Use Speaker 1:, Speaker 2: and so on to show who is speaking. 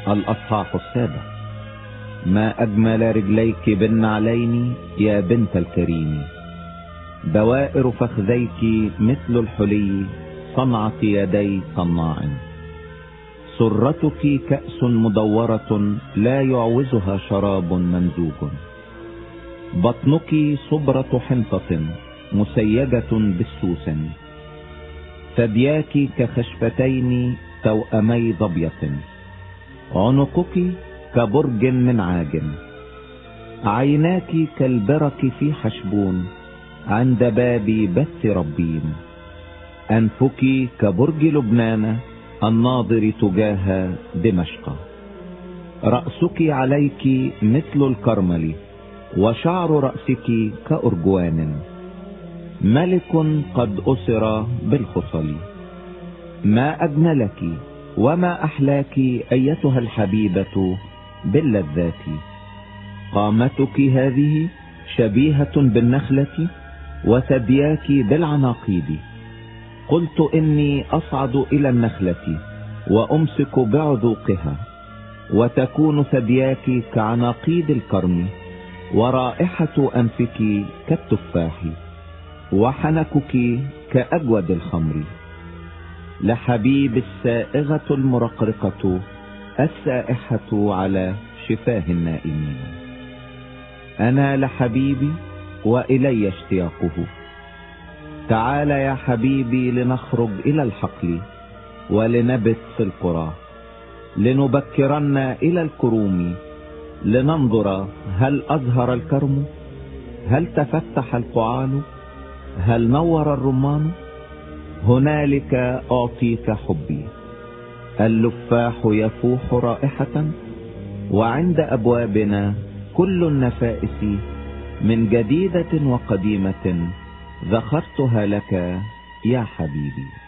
Speaker 1: الأصحاح 7. ما أجمل رجليك بالنعلين يا بنت الكريم، دوائر فخذيك مثل الحلي صنعة يدي صناع. سرتك كأس مدورة لا يعوزها شراب ممزوج، بطنك صبرة حنطة مسيجة بالسوس، ثدياك كخشفتين توأمي ظبية، عنقك كبرج من عاج، عيناك كالبرك في حشبون عند باب بث ربين، أنفك كبرج لبنان الناظر تجاه دمشق، رأسك عليك مثل الكرمل وشعر رأسك كأرجوان، ملك قد أسر بالخصل. ما أجملك وما أحلاك أيتها الحبيبة باللذات، قامتك هذه شبيهة بالنخلة وثدياك بالعناقيد. قلت إني أصعد إلى النخلة وأمسك بعذوقها، وتكون ثدياك كعناقيد الكرم، ورائحة أنفك كالتفاح، وحنكك كأجود الخمر. لحبيب السائغة المرقرقة السائحة على شفاه النائمين. أنا لحبيبي وإلي اشتياقه، تعال يا حبيبي لنخرج إلى الحقل ولنبت في القرى، لنبكرن إلى الكروم، لننظر هل أزهر الكرم، هل تفتح القعال، هل نور الرمان. هنالك أعطيك حبي، اللفاح يفوح رائحة، وعند أبوابنا كل النفائس من جديدة وقديمة ذخرتها لك يا حبيبي.